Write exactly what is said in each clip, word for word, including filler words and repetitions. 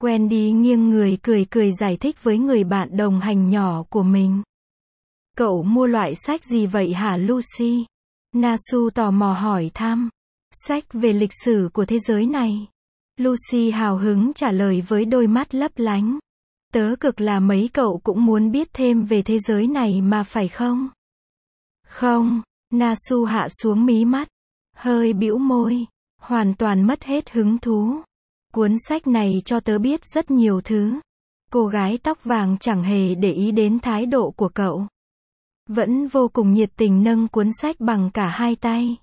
Wendy nghiêng người cười cười giải thích với người bạn đồng hành nhỏ của mình. Cậu mua loại sách gì vậy hả Lucy? Nasu tò mò hỏi thăm. Sách về lịch sử của thế giới này. Lucy hào hứng trả lời với đôi mắt lấp lánh. Tớ cực là mấy cậu cũng muốn biết thêm về thế giới này mà phải không? Không, Nasu hạ xuống mí mắt. Hơi bĩu môi. Hoàn toàn mất hết hứng thú. Cuốn sách này cho tớ biết rất nhiều thứ. Cô gái tóc vàng chẳng hề để ý đến thái độ của cậu. Vẫn vô cùng nhiệt tình nâng cuốn sách bằng cả hai tay.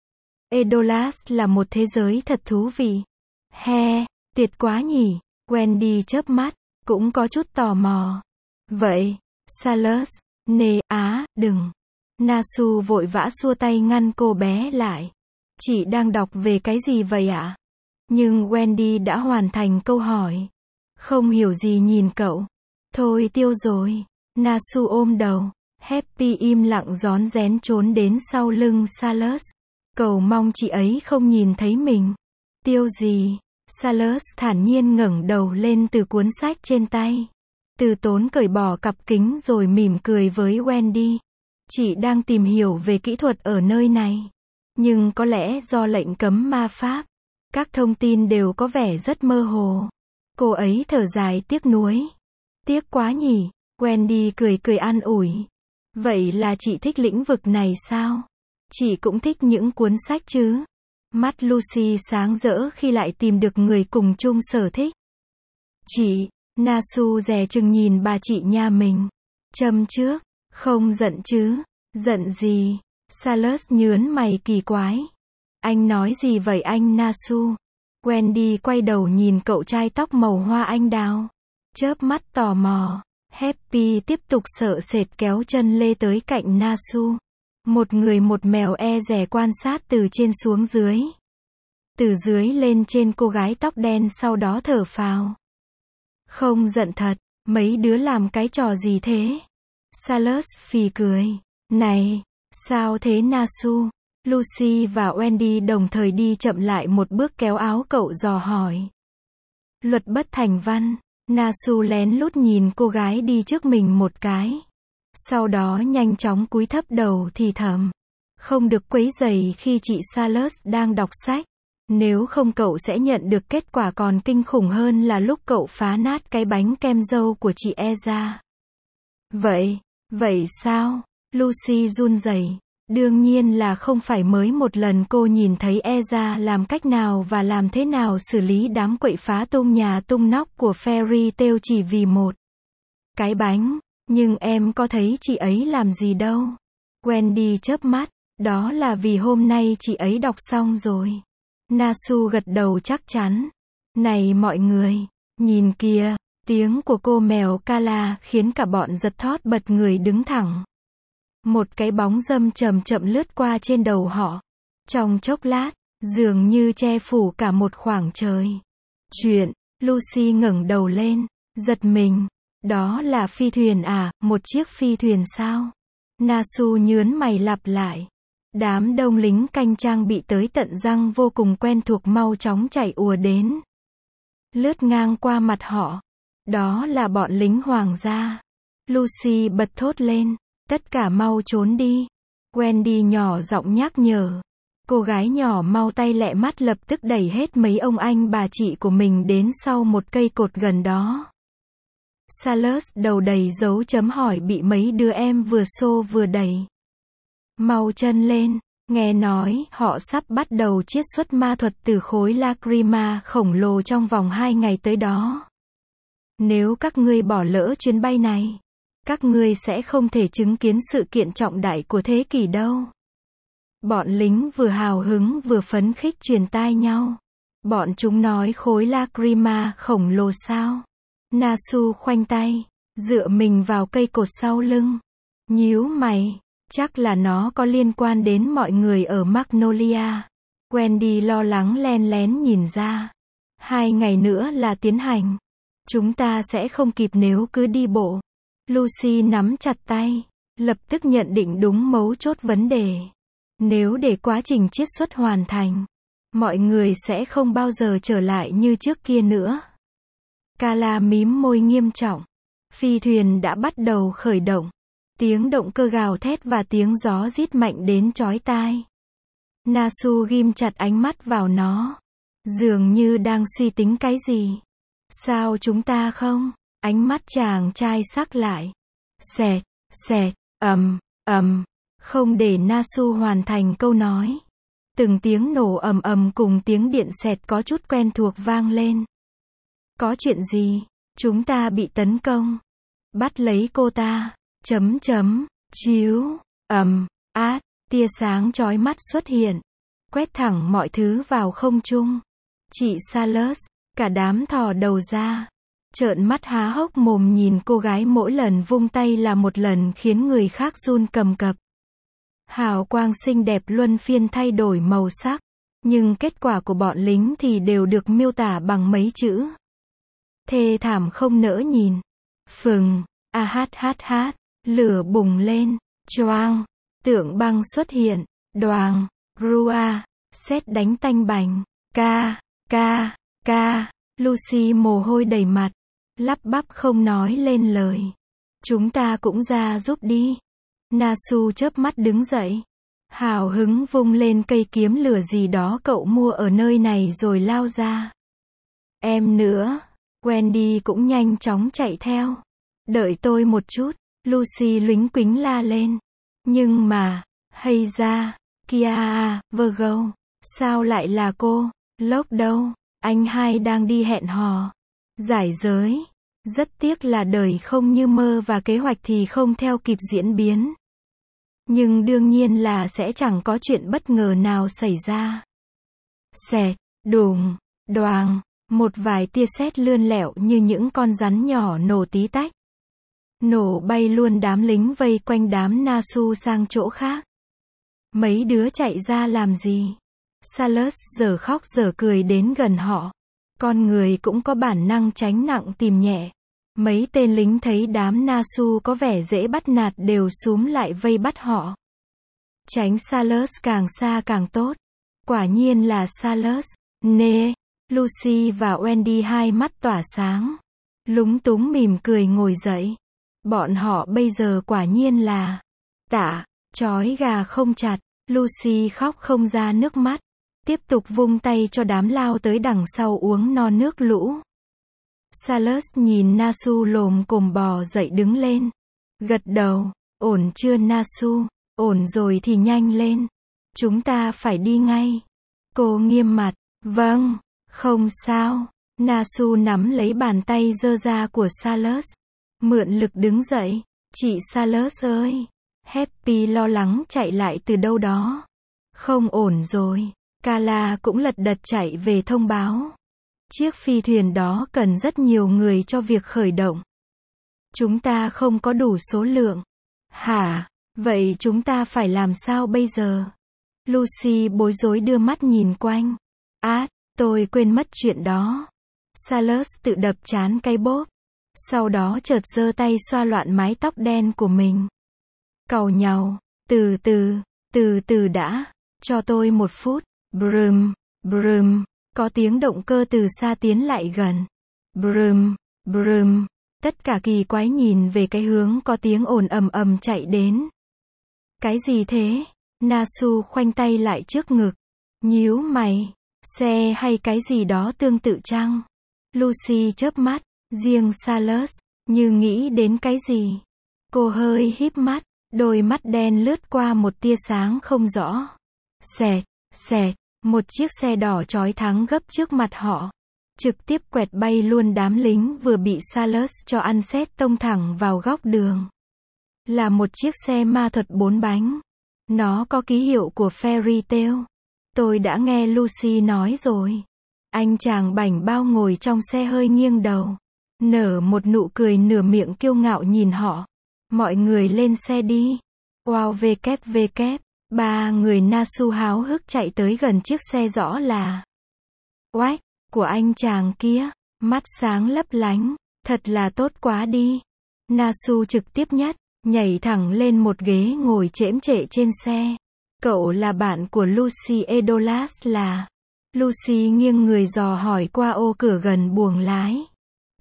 Edolas là một thế giới thật thú vị. He, tuyệt quá nhỉ. Wendy chớp mắt, cũng có chút tò mò. Vậy, Salus, nè, á, đừng. Nasu vội vã xua tay ngăn cô bé lại. Chị đang đọc về cái gì vậy ạ? Nhưng Wendy đã hoàn thành câu hỏi. Không hiểu gì nhìn cậu. Thôi tiêu rồi. Nasu ôm đầu. Happy im lặng rón rén trốn đến sau lưng Salus. Cầu mong chị ấy không nhìn thấy mình. Tiêu gì? Salus thản nhiên ngẩng đầu lên từ cuốn sách trên tay. Từ Tốn cởi bỏ cặp kính rồi mỉm cười với Wendy. Chị đang tìm hiểu về kỹ thuật ở nơi này. Nhưng có lẽ do lệnh cấm ma pháp, các thông tin đều có vẻ rất mơ hồ. Cô ấy thở dài tiếc nuối. Tiếc quá nhỉ. Wendy cười cười an ủi. Vậy là chị thích lĩnh vực này sao? Chị cũng thích những cuốn sách chứ? Mắt Lucy sáng rỡ khi lại tìm được người cùng chung sở thích. Chị, Nasu dè chừng nhìn bà chị nhà mình. Châm trước, không giận chứ? Giận gì? Salus nhớn mày kỳ quái. Anh nói gì vậy anh Nasu? Wendy quay đầu nhìn cậu trai tóc màu hoa anh đào. Chớp mắt tò mò. Happy tiếp tục sợ sệt kéo chân lê tới cạnh Nasu. Một người một mèo e dè quan sát từ trên xuống dưới. Từ dưới lên trên cô gái tóc đen sau đó thở phào. Không giận thật, mấy đứa làm cái trò gì thế? Salus phì cười. Này, sao thế Nasu? Lucy và Wendy đồng thời đi chậm lại một bước kéo áo cậu dò hỏi. Luật bất thành văn. Nasu lén lút nhìn cô gái đi trước mình một cái. Sau đó nhanh chóng cúi thấp đầu thì thầm. Không được quấy rầy khi chị Salus đang đọc sách. Nếu không cậu sẽ nhận được kết quả còn kinh khủng hơn là lúc cậu phá nát cái bánh kem dâu của chị Eza. Vậy, vậy sao? Lucy run rẩy. Đương nhiên là không phải mới một lần cô nhìn thấy Eza làm cách nào và làm thế nào xử lý đám quậy phá tung nhà tung nóc của Fairy Tail chỉ vì một cái bánh. Nhưng em có thấy chị ấy làm gì đâu. Wendy chớp mắt. Đó là vì hôm nay chị ấy đọc xong rồi. Nasu gật đầu chắc chắn. Này mọi người, nhìn kìa. Tiếng của cô mèo Kala khiến cả bọn giật thót bật người đứng thẳng. Một cái bóng râm chậm chậm lướt qua trên đầu họ. Trong chốc lát, dường như che phủ cả một khoảng trời. Chuyện, Lucy ngẩng đầu lên, giật mình. Đó là phi thuyền à, một chiếc phi thuyền sao? Nasu nhớn mày lặp lại. Đám đông lính canh trang bị tới tận răng vô cùng quen thuộc mau chóng chạy ùa đến. Lướt ngang qua mặt họ. Đó là bọn lính hoàng gia. Lucy bật thốt lên. Tất cả mau trốn đi. Wendy nhỏ giọng nhắc nhở. Cô gái nhỏ mau tay lẹ mắt lập tức đẩy hết mấy ông anh bà chị của mình đến sau một cây cột gần đó. Salus đầu đầy dấu chấm hỏi bị mấy đứa em vừa xô vừa đẩy. Mau chân lên, nghe nói họ sắp bắt đầu chiết xuất ma thuật từ khối Lacrima khổng lồ trong vòng hai ngày tới đó. Nếu các ngươi bỏ lỡ chuyến bay này, các ngươi sẽ không thể chứng kiến sự kiện trọng đại của thế kỷ đâu. Bọn lính vừa hào hứng vừa phấn khích truyền tai nhau. Bọn chúng nói khối Lacrima khổng lồ sao? Nasu khoanh tay, dựa mình vào cây cột sau lưng. Nhíu mày, chắc là nó có liên quan đến mọi người ở Magnolia. Wendy lo lắng len lén nhìn ra. Hai ngày nữa là tiến hành. Chúng ta sẽ không kịp nếu cứ đi bộ. Lucy nắm chặt tay, lập tức nhận định đúng mấu chốt vấn đề. Nếu để quá trình chiết xuất hoàn thành, mọi người sẽ không bao giờ trở lại như trước kia nữa. Kala mím môi nghiêm trọng. Phi thuyền đã bắt đầu khởi động. Tiếng động cơ gào thét và tiếng gió rít mạnh đến chói tai. Nasu ghim chặt ánh mắt vào nó. Dường như đang suy tính cái gì. Sao chúng ta không? Ánh mắt chàng trai sắc lại. Xẹt, xẹt, ầm, ầm. Không để Nasu hoàn thành câu nói. Từng tiếng nổ ầm ầm cùng tiếng điện xẹt có chút quen thuộc vang lên. Có chuyện gì? Chúng ta bị tấn công. Bắt lấy cô ta. Chấm chấm. Chiếu. Ầm. Át. Tia sáng chói mắt xuất hiện. Quét thẳng mọi thứ vào không trung. Chị Salus. Cả đám thò đầu ra. Trợn mắt há hốc mồm nhìn cô gái mỗi lần vung tay là một lần khiến người khác run cầm cập. Hào quang xinh đẹp luân phiên thay đổi màu sắc. Nhưng kết quả của bọn lính thì đều được miêu tả bằng mấy chữ. Thê thảm không nỡ nhìn. Phừng. A hát hát hát. Lửa bùng lên. Choang. Tượng băng xuất hiện. Đoàng. Rua. Sét đánh tanh bành. Ca. Ca. Ca. Lucy mồ hôi đầy mặt. Lắp bắp không nói lên lời. Chúng ta cũng ra giúp đi. Nasu chớp mắt đứng dậy. Hào hứng vung lên cây kiếm lửa gì đó cậu mua ở nơi này rồi lao ra. Em nữa. Wendy cũng nhanh chóng chạy theo. Đợi tôi một chút. Lucy lính quính la lên. Nhưng mà, hay ra, kia Virgo, sao lại là cô? Lốc đâu? Anh hai đang đi hẹn hò. Giải giới. Rất tiếc là đời không như mơ và kế hoạch thì không theo kịp diễn biến. Nhưng đương nhiên là sẽ chẳng có chuyện bất ngờ nào xảy ra. Xẹt, đùng, đoàng, một vài tia sét lươn lẹo như những con rắn nhỏ nổ tí tách. Nổ bay luôn đám lính vây quanh đám Nasu sang chỗ khác. Mấy đứa chạy ra làm gì? Salus giờ khóc giờ cười đến gần họ. Con người cũng có bản năng tránh nặng tìm nhẹ. Mấy tên lính thấy đám Nasu có vẻ dễ bắt nạt đều xúm lại vây bắt họ. Tránh Salus càng xa càng tốt. Quả nhiên là Salus. Nê. Lucy và Wendy hai mắt tỏa sáng. Lúng túng mỉm cười ngồi dậy. Bọn họ bây giờ quả nhiên là tả, chói gà không chặt. Lucy khóc không ra nước mắt. Tiếp tục vung tay cho đám lao tới đằng sau uống no nước lũ. Salus nhìn Nasu lồm cồm bò dậy đứng lên. Gật đầu. Ổn chưa Nasu? Ổn rồi thì nhanh lên. Chúng ta phải đi ngay. Cô nghiêm mặt. Vâng, không sao. Nasu nắm lấy bàn tay giơ ra của Salus. Mượn lực đứng dậy. Chị Salus ơi. Happy lo lắng chạy lại từ đâu đó. Không ổn rồi. Kala cũng lật đật chạy về thông báo. Chiếc phi thuyền đó cần rất nhiều người cho việc khởi động. Chúng ta không có đủ số lượng. Hả? Vậy chúng ta phải làm sao bây giờ? Lucy bối rối đưa mắt nhìn quanh. Át, tôi quên mất chuyện đó. Salus tự đập trán cái bốp. Sau đó chợt giơ tay xoa loạn mái tóc đen của mình. Càu nhàu, từ từ, từ từ đã, cho tôi một phút. Brum, brum, có tiếng động cơ từ xa tiến lại gần. Brum, brum, tất cả kỳ quái nhìn về cái hướng có tiếng ồn ầm ầm chạy đến. Cái gì thế? Nasu khoanh tay lại trước ngực. Nhíu mày, xe hay cái gì đó tương tự chăng? Lucy chớp mắt, riêng Salus, như nghĩ đến cái gì. Cô hơi híp mắt, đôi mắt đen lướt qua một tia sáng không rõ. Xẹt, xẹt, một chiếc xe đỏ chói thắng gấp trước mặt họ. Trực tiếp quẹt bay luôn đám lính vừa bị Salus cho ăn sét tông thẳng vào góc đường. Là một chiếc xe ma thuật bốn bánh. Nó có ký hiệu của Fairy Tail. Tôi đã nghe Lucy nói rồi. Anh chàng bảnh bao ngồi trong xe hơi nghiêng đầu. Nở một nụ cười nửa miệng kiêu ngạo nhìn họ. Mọi người lên xe đi. Wow vkép vkép. Ba người Nasu háo hức chạy tới gần chiếc xe rõ là oách của anh chàng kia. Mắt sáng lấp lánh. Thật là tốt quá đi. Nasu trực tiếp nhất. Nhảy thẳng lên một ghế ngồi chễm chệ trên xe. Cậu là bạn của Lucy Edolas là. Lucy nghiêng người dò hỏi qua ô cửa gần buồng lái.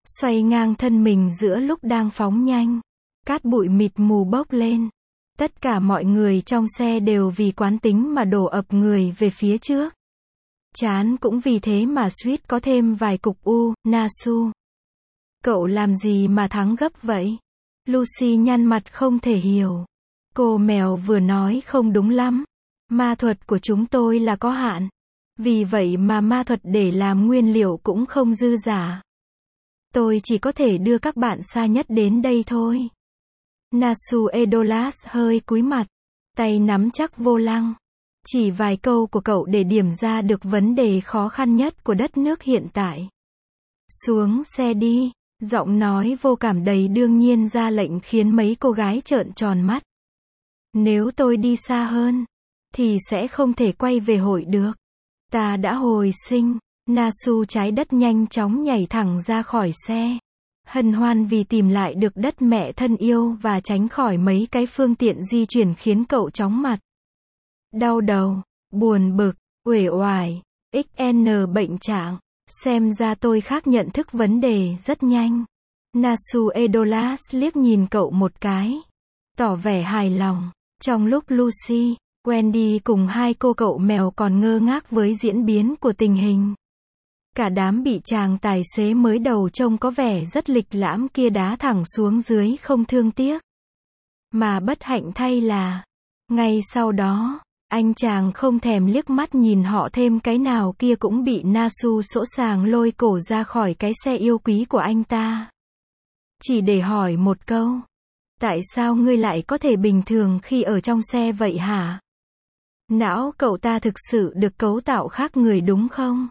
xoay ngang thân mình giữa lúc đang phóng nhanh. Cát bụi mịt mù bốc lên. Tất cả mọi người trong xe đều vì quán tính mà đổ ập người về phía trước. Chán cũng vì thế mà suýt có thêm vài cục u. Nasu, cậu làm gì mà thắng gấp vậy? Lucy nhăn mặt không thể hiểu. Cô mèo vừa nói không đúng lắm. Ma thuật của chúng tôi là có hạn. Vì vậy mà ma thuật để làm nguyên liệu cũng không dư giả. Tôi chỉ có thể đưa các bạn xa nhất đến đây thôi. Nasu Edolas hơi cúi mặt. Tay nắm chắc vô lăng. Chỉ vài câu của cậu để điểm ra được vấn đề khó khăn nhất của đất nước hiện tại. Xuống xe đi. Giọng nói vô cảm đầy đương nhiên ra lệnh khiến mấy cô gái trợn tròn mắt. Nếu tôi đi xa hơn, thì sẽ không thể quay về hội được. Ta đã hồi sinh. Nasu trái đất nhanh chóng nhảy thẳng ra khỏi xe. Hân hoan vì tìm lại được đất mẹ thân yêu và tránh khỏi mấy cái phương tiện di chuyển khiến cậu chóng mặt. Đau đầu, buồn bực, uể oải, ích en bệnh trạng. Xem ra tôi khác nhận thức vấn đề rất nhanh. Nasu Edolas liếc nhìn cậu một cái. Tỏ vẻ hài lòng. Trong lúc Lucy, Wendy cùng hai cô cậu mèo còn ngơ ngác với diễn biến của tình hình. Cả đám bị chàng tài xế mới đầu trông có vẻ rất lịch lãm kia đá thẳng xuống dưới không thương tiếc. Mà bất hạnh thay là, ngay sau đó, anh chàng không thèm liếc mắt nhìn họ thêm cái nào kia cũng bị Nasu sỗ sàng lôi cổ ra khỏi cái xe yêu quý của anh ta. Chỉ để hỏi một câu. Tại sao ngươi lại có thể bình thường khi ở trong xe vậy hả? Não cậu ta thực sự được cấu tạo khác người đúng không?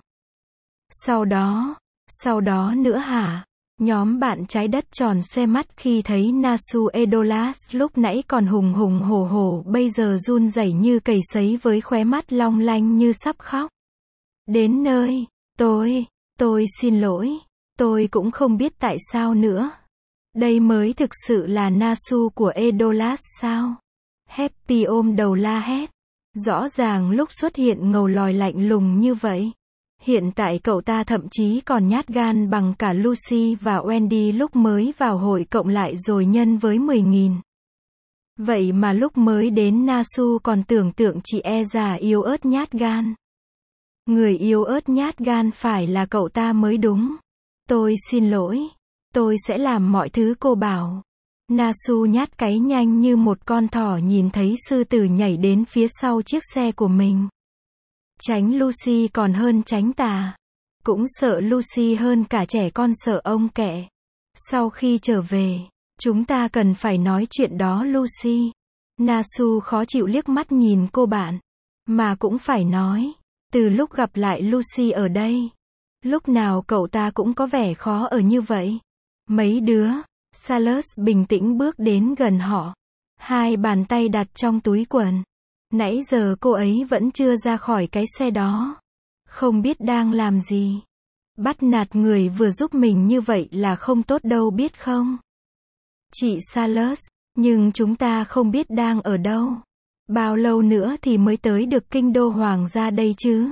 Sau đó, sau đó nữa hả? Nhóm bạn trái đất tròn xoe mắt khi thấy Nasu Edolas lúc nãy còn hùng hùng hổ hổ bây giờ run rẩy như cầy sấy với khóe mắt long lanh như sắp khóc. Đến nơi, tôi, tôi xin lỗi, tôi cũng không biết tại sao nữa. Đây mới thực sự là Nasu của Edolas sao? Happy ôm đầu la hét. Rõ ràng lúc xuất hiện ngầu lòi lạnh lùng như vậy. Hiện tại cậu ta thậm chí còn nhát gan bằng cả Lucy và Wendy lúc mới vào hội cộng lại rồi nhân với mười nghìn. Vậy mà lúc mới đến Nasu còn tưởng tượng chị e già yếu ớt nhát gan. Người yếu ớt nhát gan phải là cậu ta mới đúng. Tôi xin lỗi. Tôi sẽ làm mọi thứ cô bảo. Nasu nhát cái nhanh như một con thỏ nhìn thấy sư tử nhảy đến phía sau chiếc xe của mình. Tránh Lucy còn hơn tránh tà. Cũng sợ Lucy hơn cả trẻ con sợ ông kẹ. Sau khi trở về, chúng ta cần phải nói chuyện đó Lucy. Nasu khó chịu liếc mắt nhìn cô bạn. Mà cũng phải nói. Từ lúc gặp lại Lucy ở đây. Lúc nào cậu ta cũng có vẻ khó ở như vậy. Mấy đứa. Salus bình tĩnh bước đến gần họ. Hai bàn tay đặt trong túi quần. Nãy giờ cô ấy vẫn chưa ra khỏi cái xe đó. Không biết đang làm gì. Bắt nạt người vừa giúp mình như vậy là không tốt đâu biết không? Chị Salus, nhưng chúng ta không biết đang ở đâu. Bao lâu nữa thì mới tới được kinh đô hoàng gia đây chứ?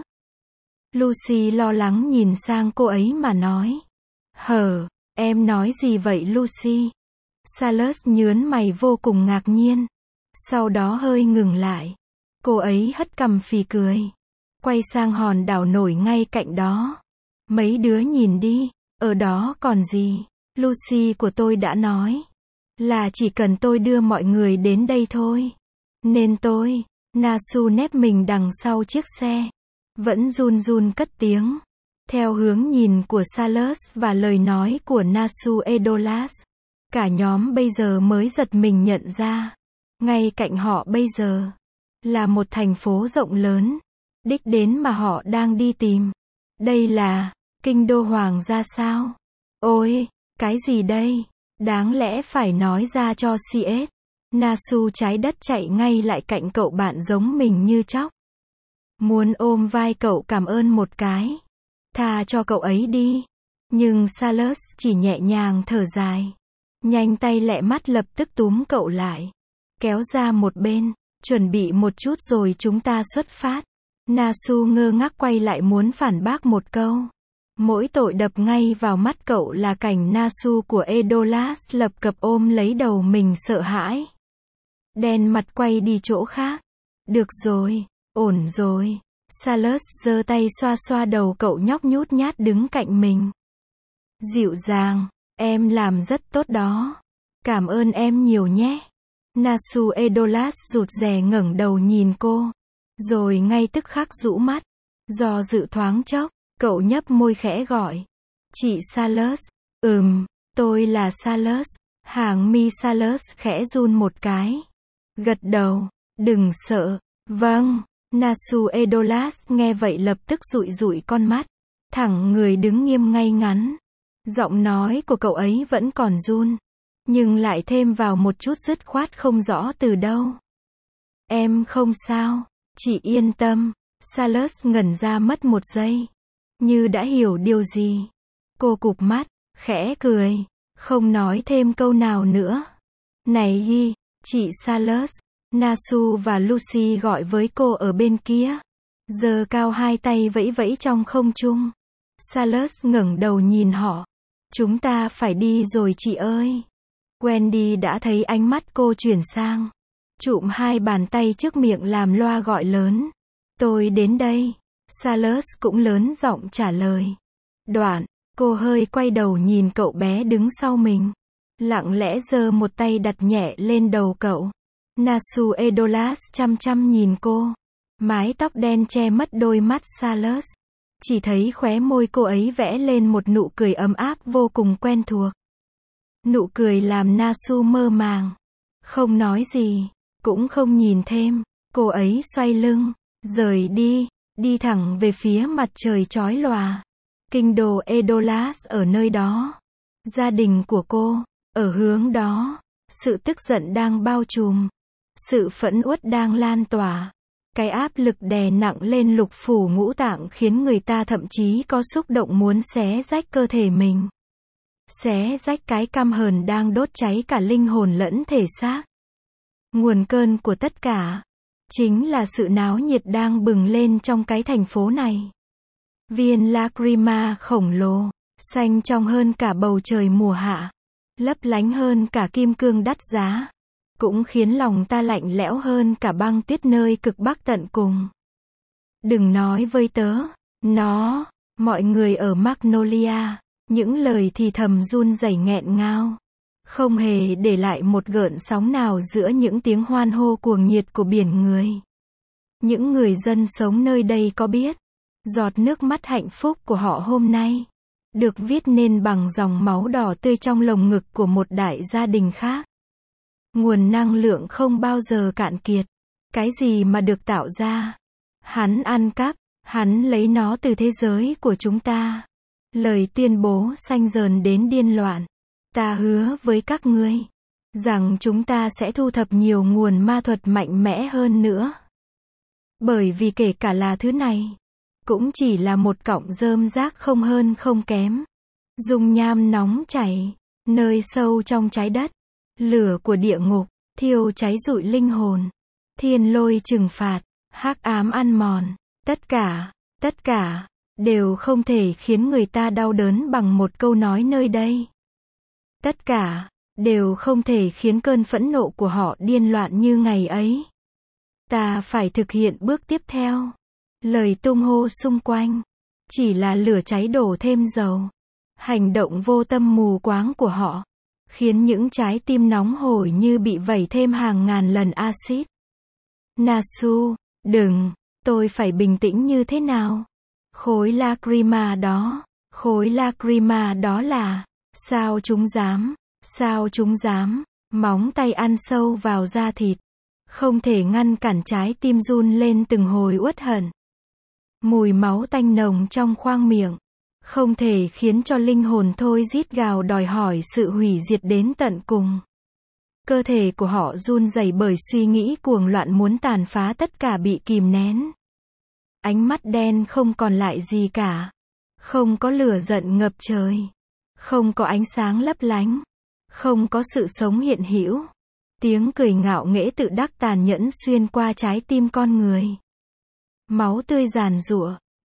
Lucy lo lắng nhìn sang cô ấy mà nói. Hờ, em nói gì vậy Lucy? Salus nhớn mày vô cùng ngạc nhiên. Sau đó hơi ngừng lại. Cô ấy hất cằm phì cười. Quay sang hòn đảo nổi ngay cạnh đó. Mấy đứa nhìn đi, ở đó còn gì? Lucy của tôi đã nói. Là chỉ cần tôi đưa mọi người đến đây thôi. Nên tôi, Nasu nép mình đằng sau chiếc xe. Vẫn run run cất tiếng. Theo hướng nhìn của Salus và lời nói của Nasu Edolas. Cả nhóm bây giờ mới giật mình nhận ra. Ngay cạnh họ bây giờ. Là một thành phố rộng lớn. Đích đến mà họ đang đi tìm. Đây là kinh đô hoàng gia sao? Ôi, cái gì đây? Đáng lẽ phải nói ra cho xê ét. Nasu trái đất chạy ngay lại cạnh cậu bạn giống mình như chóc. Muốn ôm vai cậu cảm ơn một cái. Tha cho cậu ấy đi. Nhưng Salus chỉ nhẹ nhàng thở dài. Nhanh tay lẹ mắt lập tức túm cậu lại. Kéo ra một bên. Chuẩn bị một chút rồi chúng ta xuất phát. Nasu ngơ ngác quay lại muốn phản bác một câu. Mỗi tội đập ngay vào mắt cậu là cảnh Nasu của Edolas lập cập ôm lấy đầu mình sợ hãi. Đen mặt quay đi chỗ khác. Được rồi, ổn rồi. Salus giơ tay xoa xoa đầu cậu nhóc nhút nhát đứng cạnh mình. Dịu dàng, em làm rất tốt đó. Cảm ơn em nhiều nhé. Nasu Edolas rụt rè ngẩng đầu nhìn cô. Rồi ngay tức khắc rũ mắt. Do dự thoáng chốc, cậu nhấp môi khẽ gọi. Chị Salus. Ừm, tôi là Salus. Hàng mi Salus khẽ run một cái. Gật đầu. Đừng sợ. Vâng. Nasu Edolas nghe vậy lập tức dụi dụi con mắt. Thẳng người đứng nghiêm ngay ngắn. Giọng nói của cậu ấy vẫn còn run. Nhưng lại thêm vào một chút dứt khoát không rõ từ đâu. Em không sao. Chị yên tâm. Salus ngẩn ra mất một giây. Như đã hiểu điều gì. Cô cụp mắt, khẽ cười. Không nói thêm câu nào nữa. Này Yi, chị Salus. Nasu và Lucy gọi với cô ở bên kia. Giơ cao hai tay vẫy vẫy trong không trung. Salus ngẩng đầu nhìn họ. Chúng ta phải đi rồi chị ơi. Wendy đã thấy ánh mắt cô chuyển sang. Chụm hai bàn tay trước miệng làm loa gọi lớn. Tôi đến đây. Salus cũng lớn giọng trả lời. Đoạn, cô hơi quay đầu nhìn cậu bé đứng sau mình. Lặng lẽ giơ một tay đặt nhẹ lên đầu cậu. Nasu Edolas chăm chăm nhìn cô. Mái tóc đen che mất đôi mắt Salus. Chỉ thấy khóe môi cô ấy vẽ lên một nụ cười ấm áp vô cùng quen thuộc. Nụ cười làm Nasu mơ màng. Không nói gì, cũng không nhìn thêm. Cô ấy xoay lưng, rời đi, đi thẳng về phía mặt trời chói lòa. Kinh đô Edolas ở nơi đó. Gia đình của cô, ở hướng đó. Sự tức giận đang bao trùm. Sự phẫn uất đang lan tỏa. Cái áp lực đè nặng lên lục phủ ngũ tạng khiến người ta thậm chí có xúc động muốn xé rách cơ thể mình. Xé rách cái căm hờn đang đốt cháy cả linh hồn lẫn thể xác. Nguồn cơn của tất cả, chính là sự náo nhiệt đang bừng lên trong cái thành phố này. Viên Lacrima khổng lồ, xanh trong hơn cả bầu trời mùa hạ, lấp lánh hơn cả kim cương đắt giá, cũng khiến lòng ta lạnh lẽo hơn cả băng tuyết nơi cực bắc tận cùng. Đừng nói với tớ, nó, mọi người ở Magnolia, những lời thì thầm run rẩy nghẹn ngào, không hề để lại một gợn sóng nào giữa những tiếng hoan hô cuồng nhiệt của biển người. Những người dân sống nơi đây có biết, giọt nước mắt hạnh phúc của họ hôm nay, được viết nên bằng dòng máu đỏ tươi trong lồng ngực của một đại gia đình khác. Nguồn năng lượng không bao giờ cạn kiệt. Cái gì mà được tạo ra? Hắn ăn cắp, hắn lấy nó từ thế giới của chúng ta. Lời tuyên bố xanh dờn đến điên loạn. Ta hứa với các ngươi, rằng chúng ta sẽ thu thập nhiều nguồn ma thuật mạnh mẽ hơn nữa. Bởi vì kể cả là thứ này, cũng chỉ là một cọng rơm rác không hơn không kém. Dung nham nóng chảy, nơi sâu trong trái đất. Lửa của địa ngục, thiêu cháy rụi linh hồn. Thiên lôi trừng phạt, hắc ám ăn mòn. Tất cả, tất cả, đều không thể khiến người ta đau đớn bằng một câu nói nơi đây. Tất cả, đều không thể khiến cơn phẫn nộ của họ điên loạn như ngày ấy. Ta phải thực hiện bước tiếp theo. Lời tung hô xung quanh, chỉ là lửa cháy đổ thêm dầu. Hành động vô tâm mù quáng của họ, khiến những trái tim nóng hổi như bị vẩy thêm hàng ngàn lần axit. Nasu, đừng, tôi phải bình tĩnh như thế nào? Khối lacrima đó, khối lacrima đó là, sao chúng dám, sao chúng dám, móng tay ăn sâu vào da thịt, không thể ngăn cản trái tim run lên từng hồi uất hận. Mùi máu tanh nồng trong khoang miệng, không thể khiến cho linh hồn thôi rít gào đòi hỏi sự hủy diệt đến tận cùng. Cơ thể của họ run rẩy bởi suy nghĩ cuồng loạn muốn tàn phá tất cả bị kìm nén. Ánh mắt đen không còn lại gì cả. Không có lửa giận ngập trời. Không có ánh sáng lấp lánh. Không có sự sống hiện hữu. Tiếng cười ngạo nghễ tự đắc tàn nhẫn xuyên qua trái tim con người. Máu tươi giàn giụa,